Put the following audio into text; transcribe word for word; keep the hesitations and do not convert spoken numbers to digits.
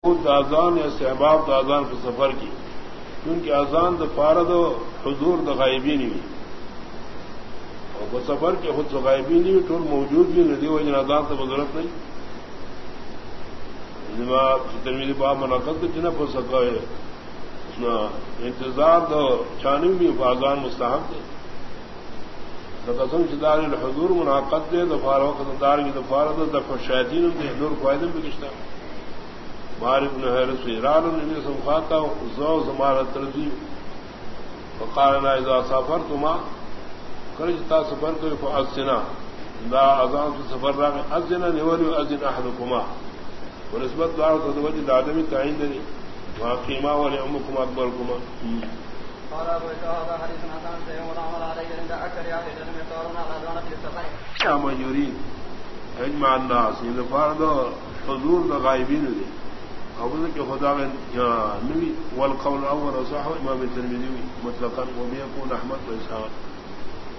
اذان یا استحباب دا اذان کے سفر کی کیونکہ اذان دا فارد و حضور دا غائبی نہیں ہوئی اور وہ سفر کے خود غائبی نہیں ہوئی ٹول موجود بھی ندی ہو جن اذان تو ضرورت نہیں ترمیدی باب منعقد جنب ہو سکا ہے انتظار دو چانوی بھی اذان مستحب دے قسم چدار الحضور منعقد دے دفار وقت دار کی دفارت دفع شیطین دے حضور فائدہ بھی کشتا مارب نے حیرت ایران نے سمخاتا زو زمانت رضی فقالنا اذا سافرتما کرجتا سفر کو فاذنا لا اذان سے سفر را میں اذن نوری اذن احدكما ونسبت دار تزوج الادمی تعین دے واقیما ولی امکم اکبرکما قال ابو هذا حديث حسن سيوم العمل عليه عند اكثر اهل العلم يقولون الاذان في السفر كما يريد اجمع الناس اذا فرض حضور الغائبين دي قبل کہ خدا نبی والقول الاول صح امام الترمذی مطلقا وبيقول احمد و اسحاق